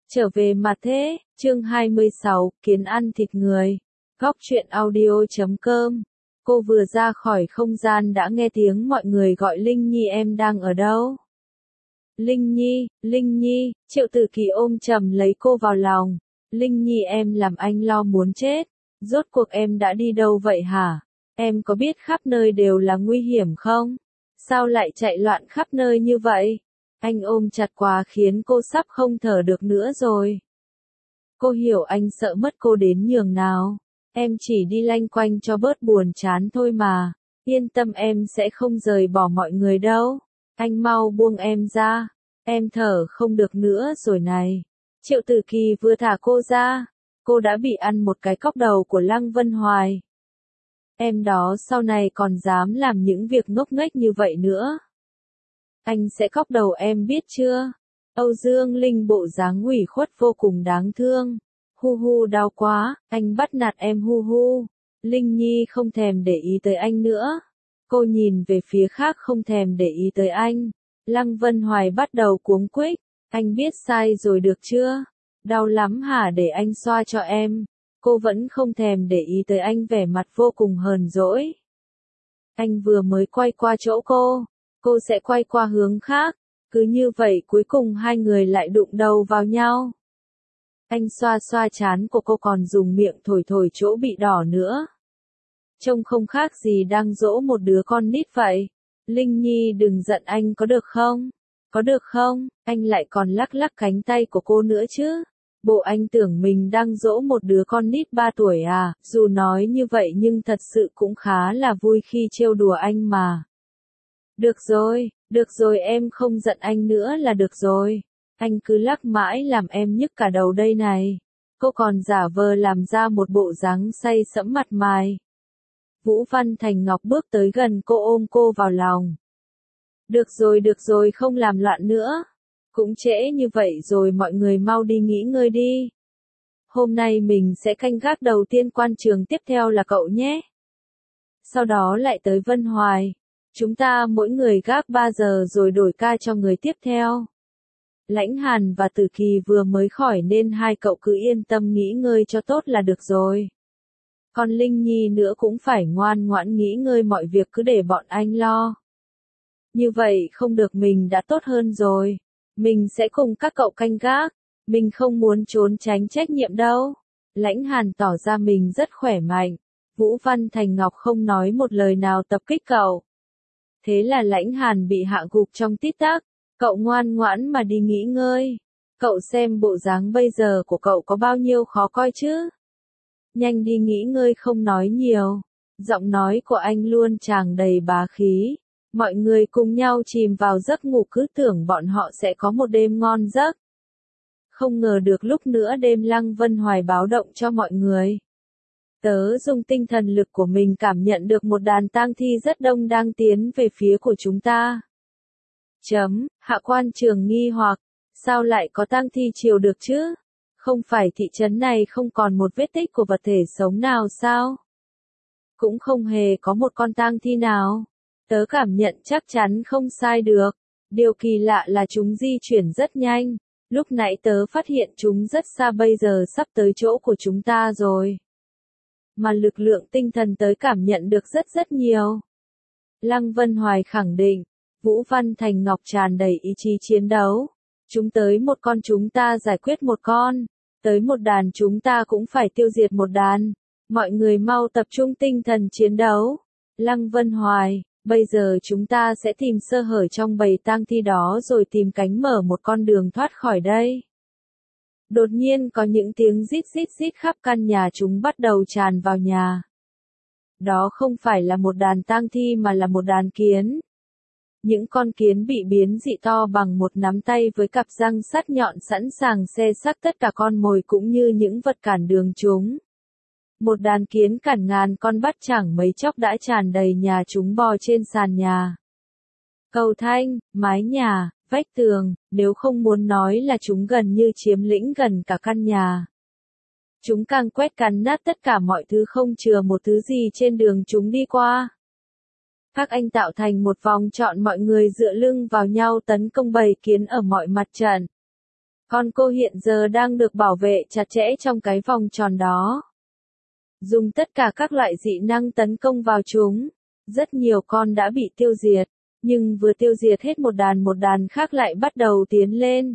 Trở về mà thế, chương 26, kiến ăn thịt người. Góc truyện audio.com. Cô vừa ra khỏi không gian đã nghe tiếng mọi người gọi Linh Nhi, em đang ở đâu? Linh Nhi, Triệu Tử Kỳ ôm chầm lấy cô vào lòng. Linh Nhi, em làm anh lo muốn chết. Rốt cuộc em đã đi đâu vậy hả? Em có biết khắp nơi đều là nguy hiểm không? Sao lại chạy loạn khắp nơi như vậy? Anh ôm chặt quá khiến cô sắp không thở được nữa rồi. Cô hiểu anh sợ mất cô đến nhường nào. Em chỉ đi lanh quanh cho bớt buồn chán thôi mà. Yên tâm, em sẽ không rời bỏ mọi người đâu. Anh mau buông em ra. Em thở không được nữa rồi này. Triệu Tử Kỳ vừa thả cô ra. Cô đã bị ăn một cái cóc đầu của Lăng Vân Hoài. Em đó sau này còn dám làm những việc ngốc nghếch như vậy nữa. Anh sẽ cóc đầu em biết chưa? Âu Dương Linh bộ dáng ủy khuất vô cùng đáng thương. Hu hu, đau quá, anh bắt nạt em hu hu. Linh Nhi không thèm để ý tới anh nữa. Cô nhìn về phía khác không thèm để ý tới anh. Lăng Vân Hoài bắt đầu cuống quýt. Anh biết sai rồi được chưa? Đau lắm hả, để anh xoa cho em. Cô vẫn không thèm để ý tới anh, vẻ mặt vô cùng hờn dỗi. Anh vừa mới quay qua chỗ cô sẽ quay qua hướng khác. Cứ như vậy cuối cùng hai người lại đụng đầu vào nhau. Anh xoa xoa trán của cô còn dùng miệng thổi thổi chỗ bị đỏ nữa. Trông không khác gì đang dỗ một đứa con nít vậy. Linh Nhi, đừng giận anh có được không? Có được không? Anh lại còn lắc lắc cánh tay của cô nữa chứ. Bộ anh tưởng mình đang dỗ một đứa con nít 3 tuổi à? Dù nói như vậy nhưng thật sự cũng khá là vui khi trêu đùa anh mà. Được rồi, em không giận anh nữa là được rồi. Anh cứ lắc mãi làm em nhức cả đầu đây này. Cô còn giả vờ làm ra một bộ dáng say sẫm mặt mày. Vũ Văn Thành Ngọc bước tới gần cô, ôm cô vào lòng. Được rồi, không làm loạn nữa. Cũng trễ như vậy rồi, mọi người mau đi nghỉ ngơi đi. Hôm nay mình sẽ canh gác đầu tiên, quan trường tiếp theo là cậu nhé. Sau đó lại tới Vân Hoài. Chúng ta mỗi người gác 3 giờ rồi đổi ca cho người tiếp theo. Lãnh Hàn và Tử Kỳ vừa mới khỏi nên hai cậu cứ yên tâm nghỉ ngơi cho tốt là được rồi. Còn Linh Nhi nữa cũng phải ngoan ngoãn nghỉ ngơi, mọi việc cứ để bọn anh lo. Như vậy không được, mình đã tốt hơn rồi. Mình sẽ cùng các cậu canh gác. Mình không muốn trốn tránh trách nhiệm đâu. Lãnh Hàn tỏ ra mình rất khỏe mạnh. Vũ Văn Thành Ngọc không nói một lời nào tập kích cậu. Thế là Lãnh Hàn bị hạ gục trong tít tắc. Cậu ngoan ngoãn mà đi nghỉ ngơi. Cậu xem bộ dáng bây giờ của cậu có bao nhiêu khó coi chứ. Nhanh đi nghỉ ngơi, không nói nhiều. Giọng nói của anh luôn tràn đầy bá khí. Mọi người cùng nhau chìm vào giấc ngủ, cứ tưởng bọn họ sẽ có một đêm ngon giấc. Không ngờ được lúc nửa đêm Lăng Vân Hoài báo động cho mọi người. Tớ dùng tinh thần lực của mình cảm nhận được một đàn tang thi rất đông đang tiến về phía của chúng ta. Hạ quan trường nghi hoặc, sao lại có tang thi chiều được chứ? Không phải thị trấn này không còn một vết tích của vật thể sống nào sao? Cũng không hề có một con tang thi nào. Tớ cảm nhận chắc chắn không sai được. Điều kỳ lạ là chúng di chuyển rất nhanh. Lúc nãy tớ phát hiện chúng rất xa, bây giờ sắp tới chỗ của chúng ta rồi. Mà lực lượng tinh thần tớ cảm nhận được rất nhiều. Lăng Vân Hoài khẳng định. Vũ Văn Thành Ngọc tràn đầy ý chí chiến đấu. Chúng tới một con chúng ta giải quyết một con. Tới một đàn chúng ta cũng phải tiêu diệt một đàn. Mọi người mau tập trung tinh thần chiến đấu. Lăng Vân Hoài, bây giờ chúng ta sẽ tìm sơ hở trong bầy tang thi đó rồi tìm cánh mở một con đường thoát khỏi đây. Đột nhiên có những tiếng rít khắp căn nhà, chúng bắt đầu tràn vào nhà. Đó không phải là một đàn tang thi mà là một đàn kiến. Những con kiến bị biến dị to bằng một nắm tay với cặp răng sắc nhọn sẵn sàng xé xác tất cả con mồi cũng như những vật cản đường chúng. Một đàn kiến cản ngàn con bắt chẳng mấy chốc đã tràn đầy nhà, chúng bò trên sàn nhà, cầu thang, mái nhà, vách tường, nếu không muốn nói là chúng gần như chiếm lĩnh gần cả căn nhà. Chúng càng quét cắn nát tất cả mọi thứ, không chừa một thứ gì trên đường chúng đi qua. Các anh tạo thành một vòng tròn, mọi người dựa lưng vào nhau tấn công bầy kiến ở mọi mặt trận. Con cô hiện giờ đang được bảo vệ chặt chẽ trong cái vòng tròn đó. Dùng tất cả các loại dị năng tấn công vào chúng. Rất nhiều con đã bị tiêu diệt, nhưng vừa tiêu diệt hết một đàn khác lại bắt đầu tiến lên.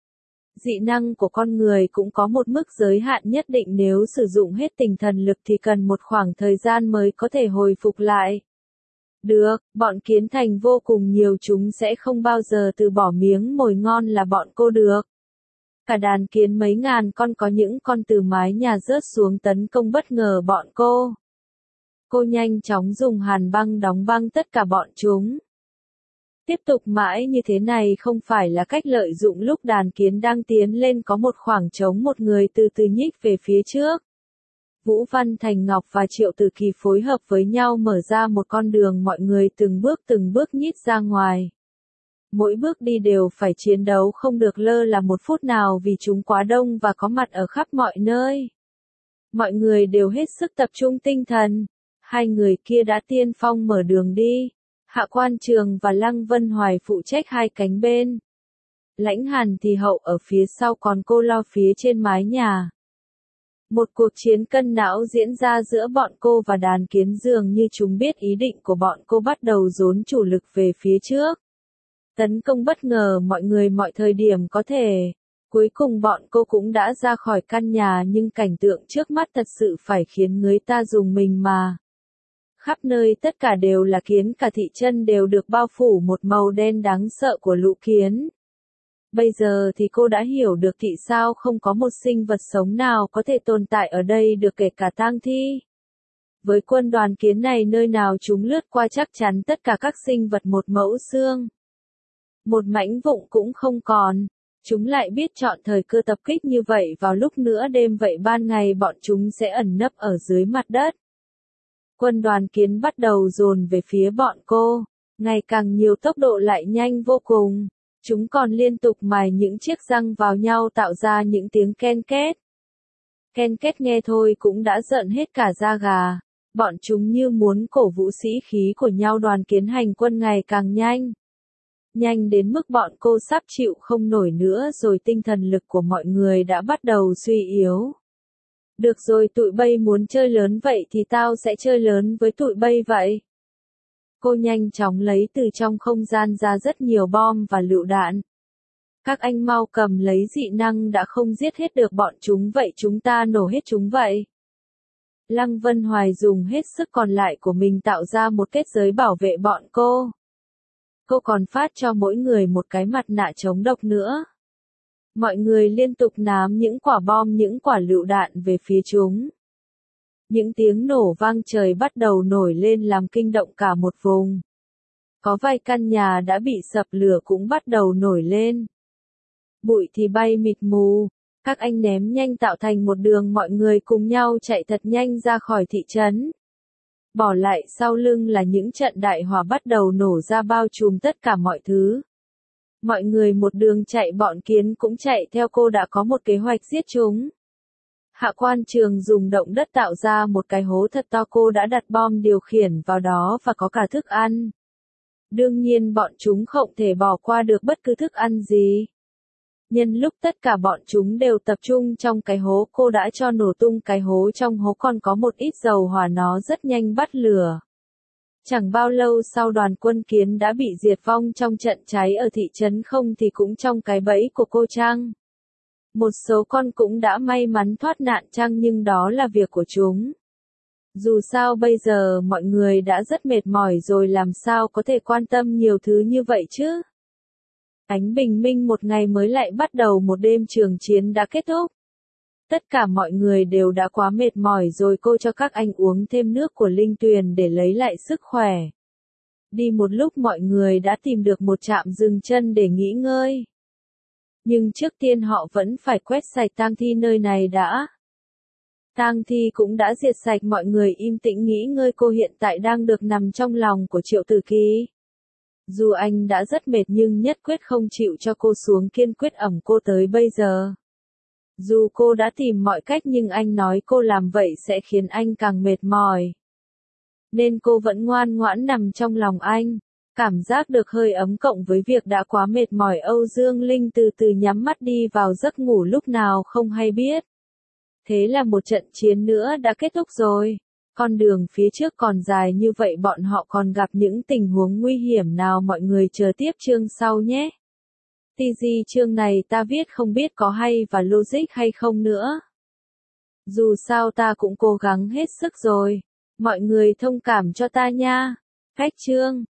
Dị năng của con người cũng có một mức giới hạn nhất định, nếu sử dụng hết tinh thần lực thì cần một khoảng thời gian mới có thể hồi phục lại. Được, bọn kiến thành vô cùng nhiều, chúng sẽ không bao giờ từ bỏ miếng mồi ngon là bọn cô được. Cả đàn kiến mấy ngàn con, có những con từ mái nhà rớt xuống tấn công bất ngờ bọn cô. Cô nhanh chóng dùng hàn băng đóng băng tất cả bọn chúng. Tiếp tục mãi như thế này không phải là cách lợi dụng lúc đàn kiến đang tiến lên có một khoảng trống, một người từ từ nhích về phía trước. Vũ Văn Thành Ngọc và Triệu Tử Kỳ phối hợp với nhau mở ra một con đường, mọi người từng bước nhích ra ngoài. Mỗi bước đi đều phải chiến đấu, không được lơ là một phút nào vì chúng quá đông và có mặt ở khắp mọi nơi. Mọi người đều hết sức tập trung tinh thần. Hai người kia đã tiên phong mở đường đi. Hạ Quan Trường và Lăng Vân Hoài phụ trách hai cánh bên. Lãnh Hàn thì hậu ở phía sau, còn cô lo phía trên mái nhà. Một cuộc chiến cân não diễn ra giữa bọn cô và đàn kiến, dường như chúng biết ý định của bọn cô, bắt đầu dồn chủ lực về phía trước. Tấn công bất ngờ mọi người mọi thời điểm có thể. Cuối cùng bọn cô cũng đã ra khỏi căn nhà, nhưng cảnh tượng trước mắt thật sự phải khiến người ta rùng mình mà. Khắp nơi tất cả đều là kiến, cả thị trấn đều được bao phủ một màu đen đáng sợ của lũ kiến. Bây giờ thì cô đã hiểu được tại sao không có một sinh vật sống nào có thể tồn tại ở đây được, kể cả tang thi. Với quân đoàn kiến này, nơi nào chúng lướt qua chắc chắn tất cả các sinh vật một mẫu xương. Một mảnh vụn cũng không còn. Chúng lại biết chọn thời cơ tập kích như vậy vào lúc nửa đêm, vậy ban ngày bọn chúng sẽ ẩn nấp ở dưới mặt đất. Quân đoàn kiến bắt đầu dồn về phía bọn cô, ngày càng nhiều, tốc độ lại nhanh vô cùng. Chúng còn liên tục mài những chiếc răng vào nhau tạo ra những tiếng ken két. Ken két nghe thôi cũng đã giận hết cả da gà. Bọn chúng như muốn cổ vũ sĩ khí của nhau. Đoàn kiến hành quân ngày càng nhanh. Nhanh đến mức bọn cô sắp chịu không nổi nữa rồi, tinh thần lực của mọi người đã bắt đầu suy yếu. Được rồi, tụi bay muốn chơi lớn vậy thì tao sẽ chơi lớn với tụi bay vậy. Cô nhanh chóng lấy từ trong không gian ra rất nhiều bom và lựu đạn. Các anh mau cầm lấy dị năng, đã không giết hết được bọn chúng vậy chúng ta nổ hết chúng vậy. Lăng Vân Hoài dùng hết sức còn lại của mình tạo ra một kết giới bảo vệ bọn cô. Cô còn phát cho mỗi người một cái mặt nạ chống độc nữa. Mọi người liên tục ném những quả bom, những quả lựu đạn về phía chúng. Những tiếng nổ vang trời bắt đầu nổi lên làm kinh động cả một vùng. Có vài căn nhà đã bị sập, lửa cũng bắt đầu nổi lên. Bụi thì bay mịt mù. Các anh ném nhanh tạo thành một đường, mọi người cùng nhau chạy thật nhanh ra khỏi thị trấn. Bỏ lại sau lưng là những trận đại hỏa bắt đầu nổ ra bao trùm tất cả mọi thứ. Mọi người một đường chạy, bọn kiến cũng chạy theo. Cô đã có một kế hoạch giết chúng. Hạ Quan Trường dùng động đất tạo ra một cái hố thật to, cô đã đặt bom điều khiển vào đó và có cả thức ăn. Đương nhiên bọn chúng không thể bỏ qua được bất cứ thức ăn gì. Nhân lúc tất cả bọn chúng đều tập trung trong cái hố, cô đã cho nổ tung cái hố. Trong hố còn có một ít dầu hỏa, nó rất nhanh bắt lửa. Chẳng bao lâu sau, đoàn quân kiến đã bị diệt vong trong trận cháy ở thị trấn, không thì cũng trong cái bẫy của cô chăng. Một số con cũng đã may mắn thoát nạn chăng, nhưng đó là việc của chúng. Dù sao bây giờ mọi người đã rất mệt mỏi rồi, làm sao có thể quan tâm nhiều thứ như vậy chứ. Ánh bình minh một ngày mới lại bắt đầu, một đêm trường chiến đã kết thúc. Tất cả mọi người đều đã quá mệt mỏi rồi, cô cho các anh uống thêm nước của linh tuyền để lấy lại sức khỏe. Đi một lúc mọi người đã tìm được một trạm dừng chân để nghỉ ngơi. Nhưng trước tiên họ vẫn phải quét sạch tang thi nơi này đã. Tang thi cũng đã diệt sạch, mọi người im tĩnh nghỉ ngơi. Cô hiện tại đang được nằm trong lòng của Triệu Tử Kỳ. Dù anh đã rất mệt nhưng nhất quyết không chịu cho cô xuống, kiên quyết ẵm cô tới bây giờ. Dù cô đã tìm mọi cách nhưng anh nói cô làm vậy sẽ khiến anh càng mệt mỏi. Nên cô vẫn ngoan ngoãn nằm trong lòng anh. Cảm giác được hơi ấm cộng với việc đã quá mệt mỏi, Âu Dương Linh từ từ nhắm mắt đi vào giấc ngủ lúc nào không hay biết. Thế là một trận chiến nữa đã kết thúc rồi. Con đường phía trước còn dài như vậy, bọn họ còn gặp những tình huống nguy hiểm nào, mọi người chờ tiếp chương sau nhé. TG chương này ta viết không biết có hay và logic hay không nữa. Dù sao ta cũng cố gắng hết sức rồi. Mọi người thông cảm cho ta nha. Cách chương